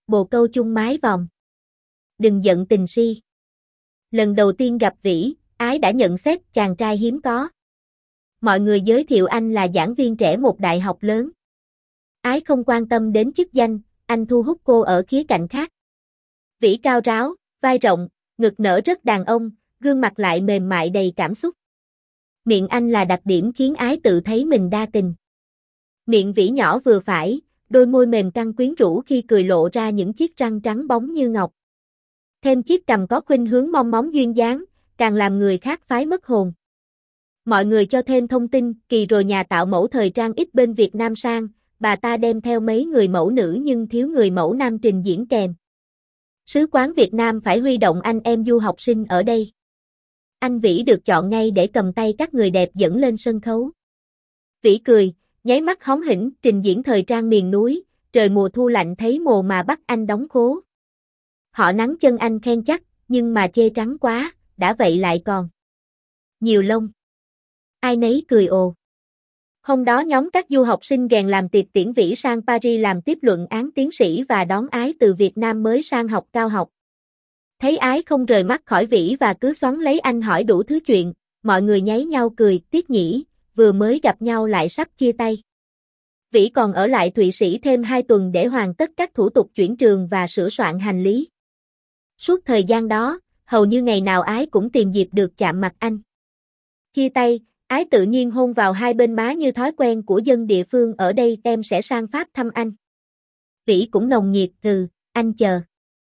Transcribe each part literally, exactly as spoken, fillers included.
bồ câu chung mái vòm. Đừng giận tình si. Lần đầu tiên gặp Vĩ, Ái đã nhận xét chàng trai hiếm có. Mọi người giới thiệu anh là giảng viên trẻ một đại học lớn. Ái không quan tâm đến chức danh, anh thu hút cô ở khía cạnh khác. Vĩ cao ráo, vai rộng, ngực nở rất đàn ông, gương mặt lại mềm mại đầy cảm xúc. Miệng anh là đặc điểm khiến Ái tự thấy mình đa tình. Miệng Vĩ nhỏ vừa phải, đôi môi mềm căng quyến rũ khi cười lộ ra những chiếc răng trắng bóng như ngọc. Thêm chiếc cằm có khuynh hướng mong móng duyên dáng, càng làm người khác phái mất hồn. Mọi người cho thêm thông tin, kỳ rồi nhà tạo mẫu thời trang ít bên Việt Nam sang, bà ta đem theo mấy người mẫu nữ nhưng thiếu người mẫu nam trình diễn kèm. Sứ quán Việt Nam phải huy động anh em du học sinh ở đây. Anh Vĩ được chọn ngay để cầm tay các người đẹp dẫn lên sân khấu. Vĩ cười, nháy mắt hóm hỉnh, trình diễn thời trang miền núi, trời mùa thu lạnh thấy mồ mà bắt anh đóng khố. Họ nắng chân anh khen chắc, nhưng mà chê trắng quá, đã vậy lại còn nhiều lông. Ai nấy cười ồ. Hôm đó nhóm các du học sinh gèn làm tiệc tiễn Vĩ sang Paris làm tiếp luận án tiến sĩ và đón Ái từ Việt Nam mới sang học cao học. Thấy Ái không rời mắt khỏi Vĩ và cứ xoắn lấy anh hỏi đủ thứ chuyện, mọi người nháy nhau cười, tiếc nhỉ, vừa mới gặp nhau lại sắp chia tay. Vĩ còn ở lại Thụy Sĩ thêm hai tuần để hoàn tất các thủ tục chuyển trường và sửa soạn hành lý. Suốt thời gian đó, hầu như ngày nào Ái cũng tìm dịp được chạm mặt anh. Chia tay, Ái tự nhiên hôn vào hai bên má như thói quen của dân địa phương ở đây, em sẽ sang Pháp thăm anh. Vĩ cũng nồng nhiệt, ừ, anh chờ.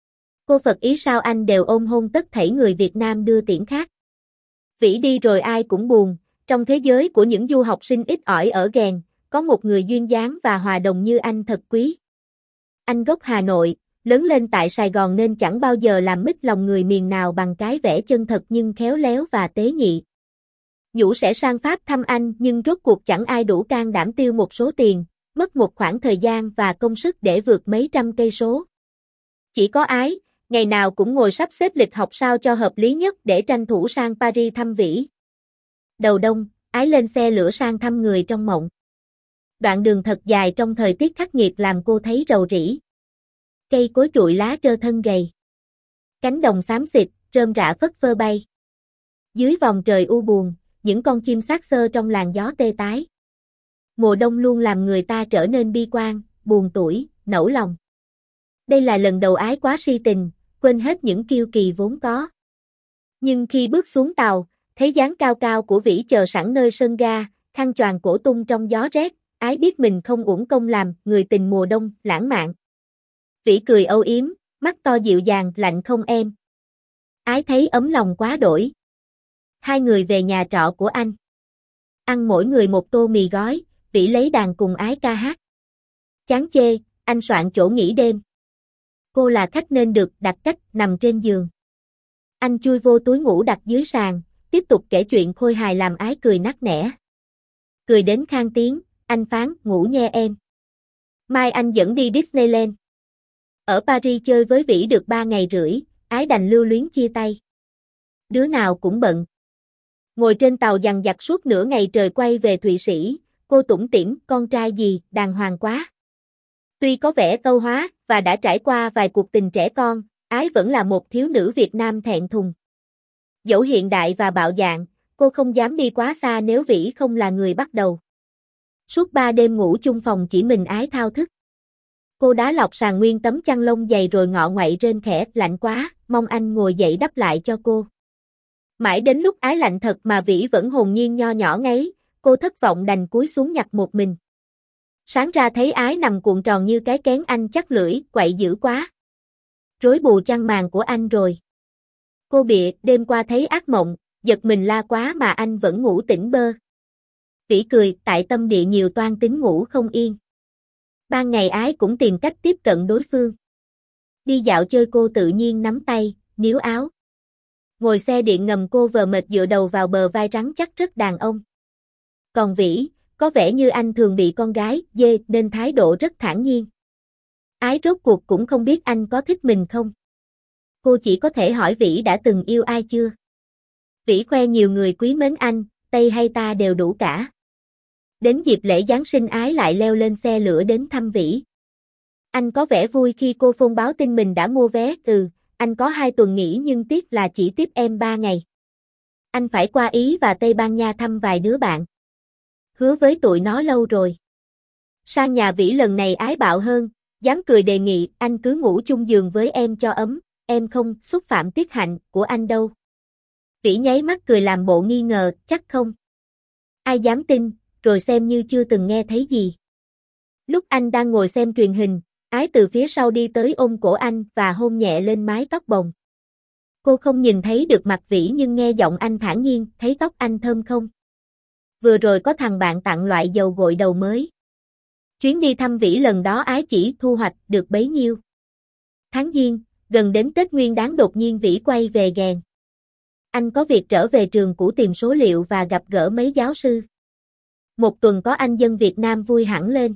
Cô Phật ý sao anh đều ôm hôn tất thảy người Việt Nam đưa tiễn khác. Vĩ đi rồi ai cũng buồn, trong thế giới của những du học sinh ít ỏi ở ghèn, có một người duyên dáng và hòa đồng như anh thật quý. Anh gốc Hà Nội, lớn lên tại Sài Gòn nên chẳng bao giờ làm mít lòng người miền nào bằng cái vẻ chân thật nhưng khéo léo và tế nhị. Nhũ sẽ sang Pháp thăm anh nhưng rốt cuộc chẳng ai đủ can đảm tiêu một số tiền, mất một khoảng thời gian và công sức để vượt mấy trăm cây số. Chỉ có Ái, ngày nào cũng ngồi sắp xếp lịch học sao cho hợp lý nhất để tranh thủ sang Paris thăm Vĩ. Đầu đông, Ái lên xe lửa sang thăm người trong mộng. Đoạn đường thật dài trong thời tiết khắc nghiệt làm cô thấy rầu rĩ. Cây cối trụi lá trơ thân gầy. Cánh đồng xám xịt, rơm rạ phất phơ bay. Dưới vòng trời u buồn, những con chim xác xơ trong làn gió tê tái. Mùa đông luôn làm người ta trở nên bi quan, buồn tủi, nẫu lòng. Đây là lần đầu Ái quá si tình, quên hết những kiêu kỳ vốn có. Nhưng khi bước xuống tàu, thấy dáng cao cao của Vĩ chờ sẵn nơi sân ga, khăn choàng cổ tung trong gió rét, Ái biết mình không uổng công làm người tình mùa đông, lãng mạn. Vĩ cười âu yếm, mắt to dịu dàng, lạnh không em. Ái thấy ấm lòng quá đổi. Hai người về nhà trọ của anh. Ăn mỗi người một tô mì gói, Vĩ lấy đàn cùng Ái ca hát. Chán chê, anh soạn chỗ nghỉ đêm. Cô là khách nên được đặt cách nằm trên giường. Anh chui vô túi ngủ đặt dưới sàn, tiếp tục kể chuyện khôi hài làm Ái cười nắc nẻ. Cười đến khang tiếng, anh phán, ngủ nha em. Mai anh dẫn đi Disneyland. Ở Paris chơi với Vĩ được ba ngày rưỡi, Ái đành lưu luyến chia tay. Đứa nào cũng bận. Ngồi trên tàu dằng dặc suốt nửa ngày trời quay về Thụy Sĩ, cô tủm tỉm, con trai gì, đàng hoàng quá. Tuy có vẻ câu hóa và đã trải qua vài cuộc tình trẻ con, Ái vẫn là một thiếu nữ Việt Nam thẹn thùng. Dẫu hiện đại và bạo dạn, cô không dám đi quá xa nếu Vĩ không là người bắt đầu. Suốt ba đêm ngủ chung phòng chỉ mình Ái thao thức. Cô đá lọc sàn nguyên tấm chăn lông dày rồi ngọ ngoậy rên khẽ, lạnh quá, mong anh ngồi dậy đắp lại cho cô. Mãi đến lúc Ái lạnh thật mà Vĩ vẫn hồn nhiên nho nhỏ ngáy, cô thất vọng đành cúi xuống nhặt một mình. Sáng ra thấy Ái nằm cuộn tròn như cái kén, anh chắc lưỡi, quậy dữ quá. Rối bù chăn màn của anh rồi. Cô bịa, đêm qua thấy ác mộng, giật mình la quá mà anh vẫn ngủ tỉnh bơ. Vĩ cười, tại tâm địa nhiều toan tính ngủ không yên. Ban ngày Ái cũng tìm cách tiếp cận đối phương. Đi dạo chơi cô tự nhiên nắm tay, níu áo. Ngồi xe điện ngầm cô vờ mệt dựa đầu vào bờ vai rắn chắc rất đàn ông. Còn Vĩ, có vẻ như anh thường bị con gái dê nên thái độ rất thản nhiên. Ái rốt cuộc cũng không biết anh có thích mình không. Cô chỉ có thể hỏi Vĩ đã từng yêu ai chưa. Vĩ khoe nhiều người quý mến anh, Tây hay ta đều đủ cả. Đến dịp lễ Giáng sinh Ái lại leo lên xe lửa đến thăm Vĩ. Anh có vẻ vui khi cô phone báo tin mình đã mua vé. Ừ, anh có hai tuần nghỉ nhưng tiếc là chỉ tiếp em ba ngày. Anh phải qua Ý và Tây Ban Nha thăm vài đứa bạn. Hứa với tụi nó lâu rồi. Sang nhà Vĩ lần này ái bạo hơn, dám cười đề nghị anh cứ ngủ chung giường với em cho ấm, em không xúc phạm tiết hạnh của anh đâu. Vĩ nháy mắt cười làm bộ nghi ngờ, chắc không. Ai dám tin, rồi xem như chưa từng nghe thấy gì. Lúc anh đang ngồi xem truyền hình, Ái từ phía sau đi tới ôm cổ anh và hôn nhẹ lên mái tóc bồng. Cô không nhìn thấy được mặt Vĩ nhưng nghe giọng anh thản nhiên, thấy tóc anh thơm không? Vừa rồi có thằng bạn tặng loại dầu gội đầu mới. Chuyến đi thăm Vĩ lần đó Ái chỉ thu hoạch được bấy nhiêu. Tháng Giêng, gần đến Tết Nguyên Đán đột nhiên Vĩ quay về Ghèn. Anh có việc trở về trường cũ tìm số liệu và gặp gỡ mấy giáo sư. Một tuần có anh dân Việt Nam vui hẳn lên.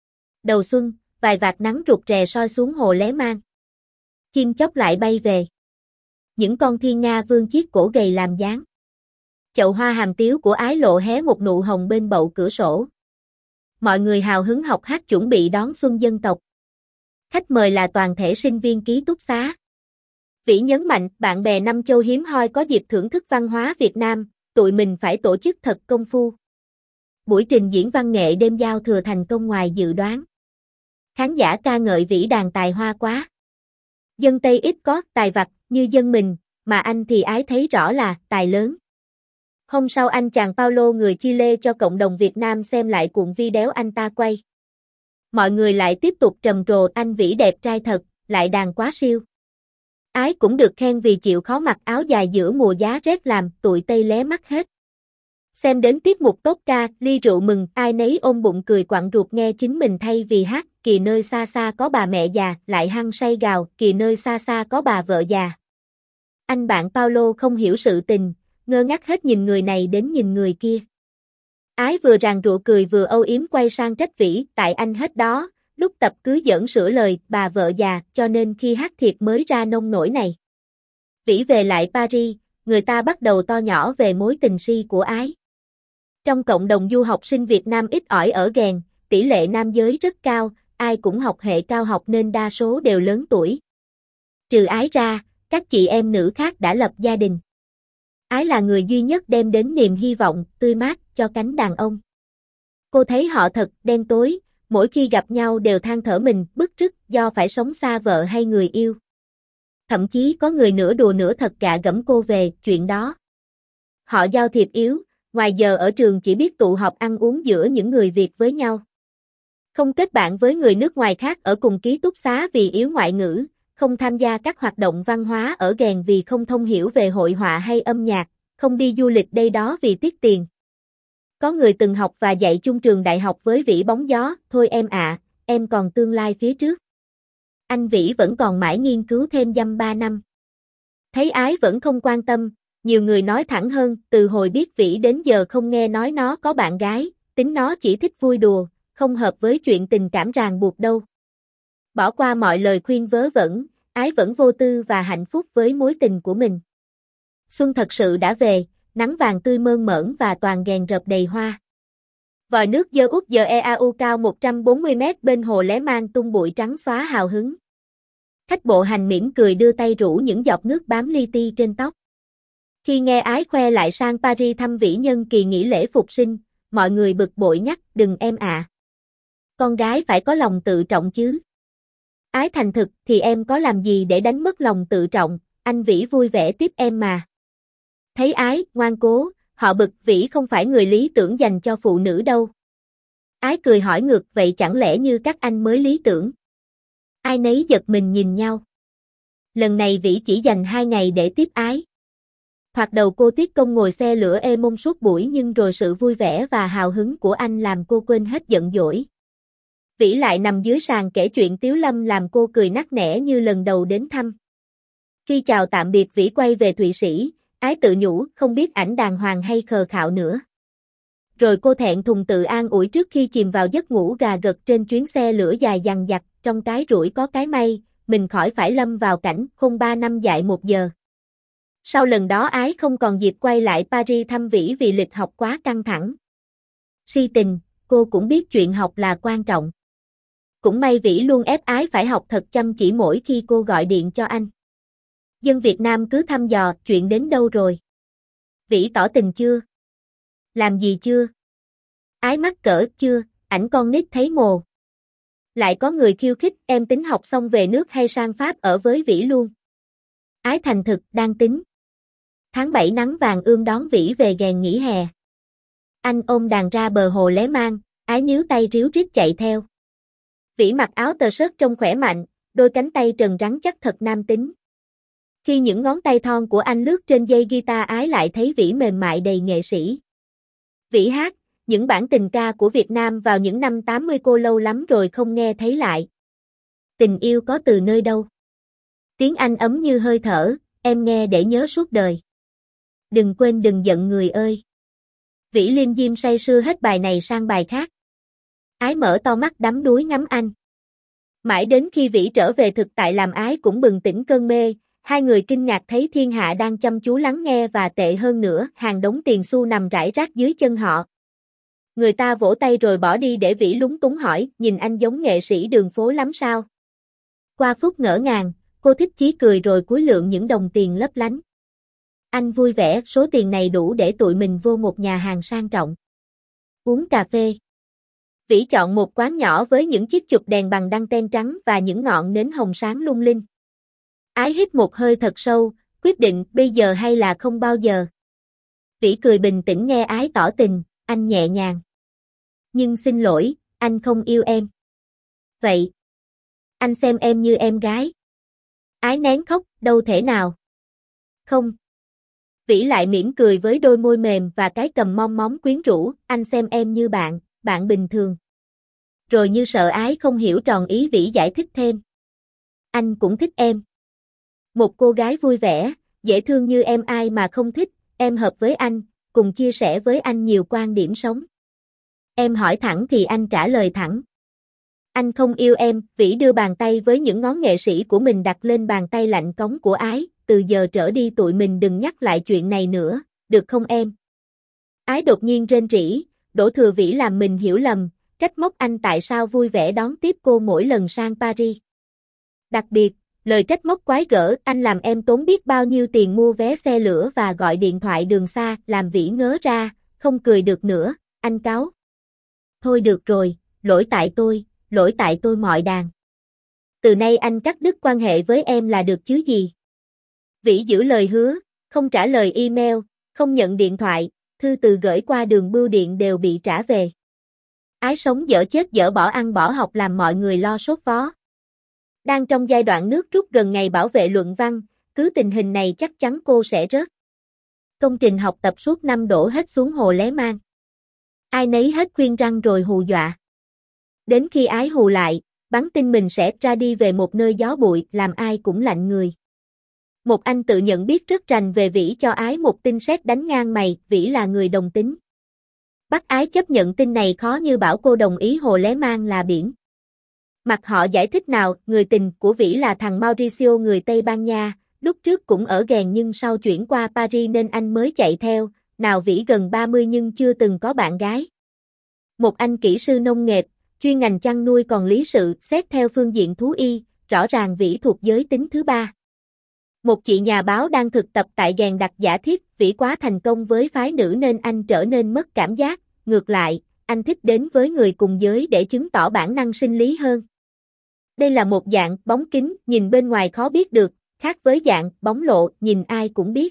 Đầu xuân, vài vạt nắng rụt rè soi xuống hồ Lé Mang. Chim chóc lại bay về. Những con thiên nga vương chiếc cổ gầy làm dáng. Chậu hoa hàm tiếu của Ái lộ hé một nụ hồng bên bậu cửa sổ. Mọi người hào hứng học hát chuẩn bị đón xuân dân tộc. Khách mời là toàn thể sinh viên ký túc xá. Vĩ nhấn mạnh, bạn bè năm châu hiếm hoi có dịp thưởng thức văn hóa Việt Nam, tụi mình phải tổ chức thật công phu. Buổi trình diễn văn nghệ đêm giao thừa thành công ngoài dự đoán. Khán giả ca ngợi Vĩ đàn tài hoa quá. Dân Tây ít có tài vặt như dân mình, mà anh thì Ái thấy rõ là tài lớn. Hôm sau anh chàng Paulo người Chile cho cộng đồng Việt Nam xem lại cuộn video anh ta quay. Mọi người lại tiếp tục trầm trồ anh Vĩ đẹp trai thật, lại đàn quá siêu. Ái cũng được khen vì chịu khó mặc áo dài giữa mùa giá rét làm tụi Tây lé mắt hết. Xem đến tiết mục tốt ca, ly rượu mừng, ai nấy ôm bụng cười quặn ruột nghe chính mình thay vì hát, kìa nơi xa xa có bà mẹ già, lại hăng say gào, kìa nơi xa xa có bà vợ già. Anh bạn Paulo không hiểu sự tình, ngơ ngác hết nhìn người này đến nhìn người kia. Ái vừa ràng rụa cười vừa âu yếm quay sang trách Vĩ, tại anh hết đó, lúc tập cứ giỡn sửa lời, bà vợ già, cho nên khi hát thiệt mới ra nông nổi này. Vĩ về lại Paris, người ta bắt đầu to nhỏ về mối tình si của Ái. Trong cộng đồng du học sinh Việt Nam ít ỏi ở Ghèn, tỷ lệ nam giới rất cao, ai cũng học hệ cao học nên đa số đều lớn tuổi. Trừ Ái ra, các chị em nữ khác đã lập gia đình. Ái là người duy nhất đem đến niềm hy vọng, tươi mát cho cánh đàn ông. Cô thấy họ thật đen tối, mỗi khi gặp nhau đều than thở mình bứt rứt do phải sống xa vợ hay người yêu. Thậm chí có người nửa đùa nửa thật gạ gẫm cô về chuyện đó. Họ giao thiệp yếu, ngoài giờ ở trường chỉ biết tụ họp ăn uống giữa những người Việt với nhau. Không kết bạn với người nước ngoài khác ở cùng ký túc xá vì yếu ngoại ngữ, không tham gia các hoạt động văn hóa ở Ghèn vì không thông hiểu về hội họa hay âm nhạc, không đi du lịch đây đó vì tiếc tiền. Có người từng học và dạy chung trường đại học với Vĩ bóng gió, thôi em ạ, à, em còn tương lai phía trước. Anh Vĩ vẫn còn mãi nghiên cứu thêm dăm ba năm. Thấy Ái vẫn không quan tâm, nhiều người nói thẳng hơn, từ hồi biết Vĩ đến giờ không nghe nói nó có bạn gái, tính nó chỉ thích vui đùa, không hợp với chuyện tình cảm ràng buộc đâu. Bỏ qua mọi lời khuyên vớ vẩn, Ái vẫn vô tư và hạnh phúc với mối tình của mình. Xuân thật sự đã về, nắng vàng tươi mơn mởn và toàn Ghèn rợp đầy hoa. Vòi nước dơ út giờ e a u cao một trăm bốn mươi mét bên hồ Lé Mang tung bụi trắng xóa hào hứng. Khách bộ hành mỉm cười đưa tay rủ những giọt nước bám li ti trên tóc. Khi nghe Ái khoe lại sang Paris thăm Vĩ nhân kỳ nghỉ lễ phục sinh, mọi người bực bội nhắc, đừng em ạ. À. Con gái phải có lòng tự trọng chứ. Ái thành thực thì em có làm gì để đánh mất lòng tự trọng, anh Vĩ vui vẻ tiếp em mà. Thấy Ái, ngoan cố, họ bực Vĩ không phải người lý tưởng dành cho phụ nữ đâu. Ái cười hỏi ngược, vậy chẳng lẽ như các anh mới lý tưởng? Ai nấy giật mình nhìn nhau. Lần này Vĩ chỉ dành hai ngày để tiếp Ái. Thoạt đầu cô tiếc công ngồi xe lửa ê mông suốt buổi nhưng rồi sự vui vẻ và hào hứng của anh làm cô quên hết giận dỗi. Vĩ lại nằm dưới sàn kể chuyện Tiếu Lâm làm cô cười nắc nẻ như lần đầu đến thăm. Khi chào tạm biệt Vĩ quay về Thụy Sĩ, Ái tự nhủ không biết ảnh đàng hoàng hay khờ khạo nữa. Rồi cô thẹn thùng tự an ủi trước khi chìm vào giấc ngủ gà gật trên chuyến xe lửa dài dằng dặc, trong cái rủi có cái may, mình khỏi phải lâm vào cảnh khôn ba năm dại một giờ. Sau lần đó Ái không còn dịp quay lại Paris thăm Vĩ vì lịch học quá căng thẳng. Si tình, cô cũng biết chuyện học là quan trọng. Cũng may Vĩ luôn ép Ái phải học thật chăm chỉ mỗi khi cô gọi điện cho anh. Dân Việt Nam cứ thăm dò, chuyện đến đâu rồi? Vĩ tỏ tình chưa? Làm gì chưa? Ái mắc cỡ chưa, ảnh con nít thấy mồ. Lại có người khiêu khích, em tính học xong về nước hay sang Pháp ở với Vĩ luôn. Ái thành thực, đang tính. Tháng bảy nắng vàng ươm đón Vĩ về ghèn nghỉ hè. Anh ôm đàn ra bờ hồ Lé Mang, Ái níu tay ríu rít chạy theo. Vĩ mặc áo tơ sớt trông khỏe mạnh, đôi cánh tay trần rắn chắc thật nam tính. Khi những ngón tay thon của anh lướt trên dây guitar, Ái lại thấy Vĩ mềm mại đầy nghệ sĩ. Vĩ hát những bản tình ca của Việt Nam vào những năm tám mươi, cô lâu lắm rồi không nghe thấy lại. Tình yêu có từ nơi đâu? Tiếng Anh ấm như hơi thở, em nghe để nhớ suốt đời. Đừng quên đừng giận người ơi. Vĩ liêm diêm say sưa hết bài này sang bài khác. Ái mở to mắt đắm đuối ngắm anh. Mãi đến khi Vĩ trở về thực tại làm Ái cũng bừng tỉnh cơn mê, hai người kinh ngạc thấy thiên hạ đang chăm chú lắng nghe và tệ hơn nữa, hàng đống tiền xu nằm rải rác dưới chân họ. Người ta vỗ tay rồi bỏ đi để Vĩ lúng túng hỏi, nhìn anh giống nghệ sĩ đường phố lắm sao? Qua phút ngỡ ngàng, cô thích chí cười rồi cúi lượm những đồng tiền lấp lánh. Anh vui vẻ, số tiền này đủ để tụi mình vô một nhà hàng sang trọng. Uống cà phê. Vĩ chọn một quán nhỏ với những chiếc chụp đèn bằng đăng ten trắng và những ngọn nến hồng sáng lung linh. Ái hít một hơi thật sâu, quyết định bây giờ hay là không bao giờ. Vĩ cười bình tĩnh nghe Ái tỏ tình, anh nhẹ nhàng. Nhưng xin lỗi, anh không yêu em. Vậy, anh xem em như em gái. Ái nén khóc, đâu thể nào. Không. Vĩ lại mỉm cười với đôi môi mềm và cái cầm mong móng quyến rũ, anh xem em như bạn, bạn bình thường. Rồi như sợ Ái không hiểu tròn ý, Vĩ giải thích thêm. Anh cũng thích em. Một cô gái vui vẻ, dễ thương như em ai mà không thích, em hợp với anh, cùng chia sẻ với anh nhiều quan điểm sống. Em hỏi thẳng thì anh trả lời thẳng. Anh không yêu em, Vĩ đưa bàn tay với những ngón nghệ sĩ của mình đặt lên bàn tay lạnh cống của Ái, từ giờ trở đi tụi mình đừng nhắc lại chuyện này nữa, được không em? Ái đột nhiên rên rỉ, đổ thừa Vĩ làm mình hiểu lầm, trách móc anh tại sao vui vẻ đón tiếp cô mỗi lần sang Paris. Đặc biệt, lời trách móc quái gở, anh làm em tốn biết bao nhiêu tiền mua vé xe lửa và gọi điện thoại đường xa, làm Vĩ ngớ ra, không cười được nữa, anh cáu. Thôi được rồi, lỗi tại tôi, lỗi tại tôi mọi đàn. Từ nay anh cắt đứt quan hệ với em là được chứ gì. Vĩ giữ lời hứa, không trả lời email, không nhận điện thoại, thư từ gửi qua đường bưu điện đều bị trả về. Ái sống dở chết dở bỏ ăn bỏ học làm mọi người lo sốt vó. Đang trong giai đoạn nước rút gần ngày bảo vệ luận văn, cứ tình hình này chắc chắn cô sẽ rớt. Công trình học tập suốt năm đổ hết xuống hồ Lé Mang. Ai nấy hết khuyên răn rồi hù dọa. Đến khi Ái hù lại, bắn tin mình sẽ ra đi về một nơi gió bụi, làm ai cũng lạnh người. Một anh tự nhận biết rất rành về Vĩ cho Ái một tin sét đánh ngang mày, Vĩ là người đồng tính. Bắt Ái chấp nhận tin này khó như bảo cô đồng ý hồ Lé Mang là biển. Mặc họ giải thích nào, người tình của Vĩ là thằng Mauricio người Tây Ban Nha, lúc trước cũng ở ghèn nhưng sau chuyển qua Paris nên anh mới chạy theo, nào Vĩ gần ba mươi nhưng chưa từng có bạn gái. Một anh kỹ sư nông nghiệp, chuyên ngành chăn nuôi còn lý sự, xét theo phương diện thú y, rõ ràng Vĩ thuộc giới tính thứ ba. Một chị nhà báo đang thực tập tại ghèn đặt giả thiết, Vĩ quá thành công với phái nữ nên anh trở nên mất cảm giác, ngược lại, anh thích đến với người cùng giới để chứng tỏ bản năng sinh lý hơn. Đây là một dạng bóng kính, nhìn bên ngoài khó biết được, khác với dạng bóng lộ, nhìn ai cũng biết.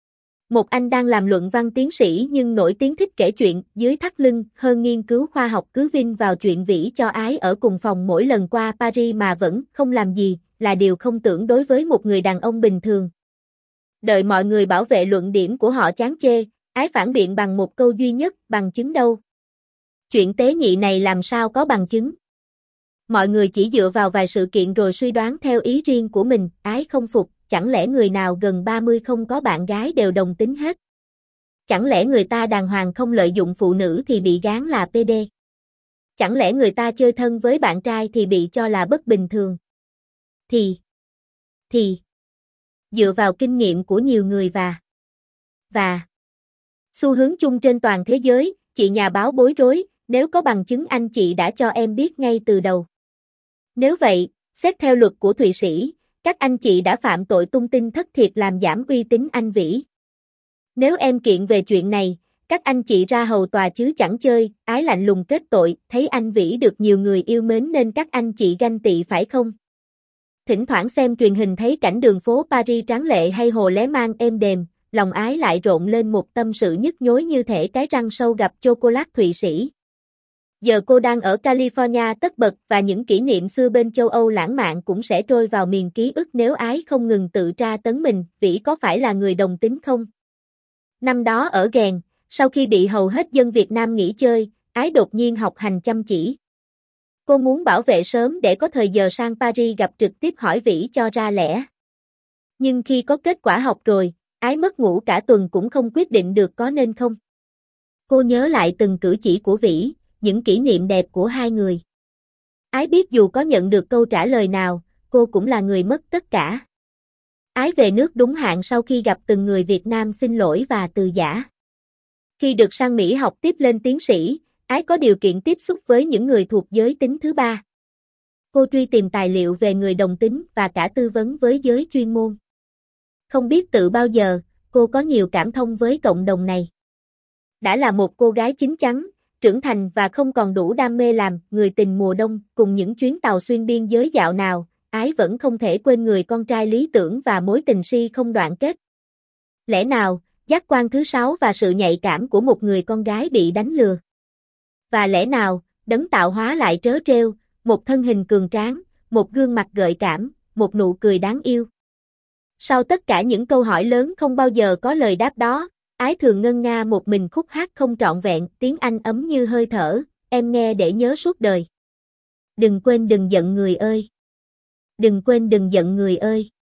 Một anh đang làm luận văn tiến sĩ nhưng nổi tiếng thích kể chuyện dưới thắt lưng, hơn nghiên cứu khoa học cứ vin vào chuyện Vĩ cho Ái ở cùng phòng mỗi lần qua Paris mà vẫn không làm gì, là điều không tưởng đối với một người đàn ông bình thường. Đợi mọi người bảo vệ luận điểm của họ chán chê, Ái phản biện bằng một câu duy nhất, bằng chứng đâu. Chuyện tế nhị này làm sao có bằng chứng. Mọi người chỉ dựa vào vài sự kiện rồi suy đoán theo ý riêng của mình, Ái không phục, chẳng lẽ người nào gần ba mươi không có bạn gái đều đồng tính hết? Chẳng lẽ người ta đàng hoàng không lợi dụng phụ nữ thì bị gán là pê đê? Chẳng lẽ người ta chơi thân với bạn trai thì bị cho là bất bình thường? Thì, thì, dựa vào kinh nghiệm của nhiều người và, và, xu hướng chung trên toàn thế giới, chị nhà báo bối rối, nếu có bằng chứng anh chị đã cho em biết ngay từ đầu. Nếu vậy, xét theo luật của Thụy Sĩ, các anh chị đã phạm tội tung tin thất thiệt làm giảm uy tín anh Vĩ. Nếu em kiện về chuyện này, các anh chị ra hầu tòa chứ chẳng chơi, Ái lạnh lùng kết tội, thấy anh Vĩ được nhiều người yêu mến nên các anh chị ganh tị phải không? Thỉnh thoảng xem truyền hình thấy cảnh đường phố Paris tráng lệ hay hồ lé mang êm đềm, lòng Ái lại rộn lên một tâm sự nhức nhối như thể cái răng sâu gặp chocolate Thụy Sĩ. Giờ cô đang ở California tất bật và những kỷ niệm xưa bên châu Âu lãng mạn cũng sẽ trôi vào miền ký ức nếu Ái không ngừng tự tra tấn mình, Vĩ có phải là người đồng tính không? Năm đó ở Ghèn, sau khi bị hầu hết dân Việt Nam nghỉ chơi, Ái đột nhiên học hành chăm chỉ. Cô muốn bảo vệ sớm để có thời giờ sang Paris gặp trực tiếp hỏi Vĩ cho ra lẽ. Nhưng khi có kết quả học rồi, Ái mất ngủ cả tuần cũng không quyết định được có nên không. Cô nhớ lại từng cử chỉ của Vĩ, những kỷ niệm đẹp của hai người. Ái biết dù có nhận được câu trả lời nào, cô cũng là người mất tất cả. Ái về nước đúng hạn sau khi gặp từng người Việt Nam xin lỗi và từ giã. Khi được sang Mỹ học tiếp lên tiến sĩ, Ái có điều kiện tiếp xúc với những người thuộc giới tính thứ ba. Cô truy tìm tài liệu về người đồng tính và cả tư vấn với giới chuyên môn. Không biết tự bao giờ, cô có nhiều cảm thông với cộng đồng này. Đã là một cô gái chín chắn, trưởng thành và không còn đủ đam mê làm người tình mùa đông cùng những chuyến tàu xuyên biên giới dạo nào, Ái vẫn không thể quên người con trai lý tưởng và mối tình si không đoạn kết. Lẽ nào, giác quan thứ sáu và sự nhạy cảm của một người con gái bị đánh lừa? Và lẽ nào, đấng tạo hóa lại trớ trêu, một thân hình cường tráng, một gương mặt gợi cảm, một nụ cười đáng yêu? Sau tất cả những câu hỏi lớn không bao giờ có lời đáp đó, Ái thường ngân nga một mình khúc hát không trọn vẹn, tiếng Anh ấm như hơi thở, em nghe để nhớ suốt đời. Đừng quên đừng giận người ơi. Đừng quên đừng giận người ơi.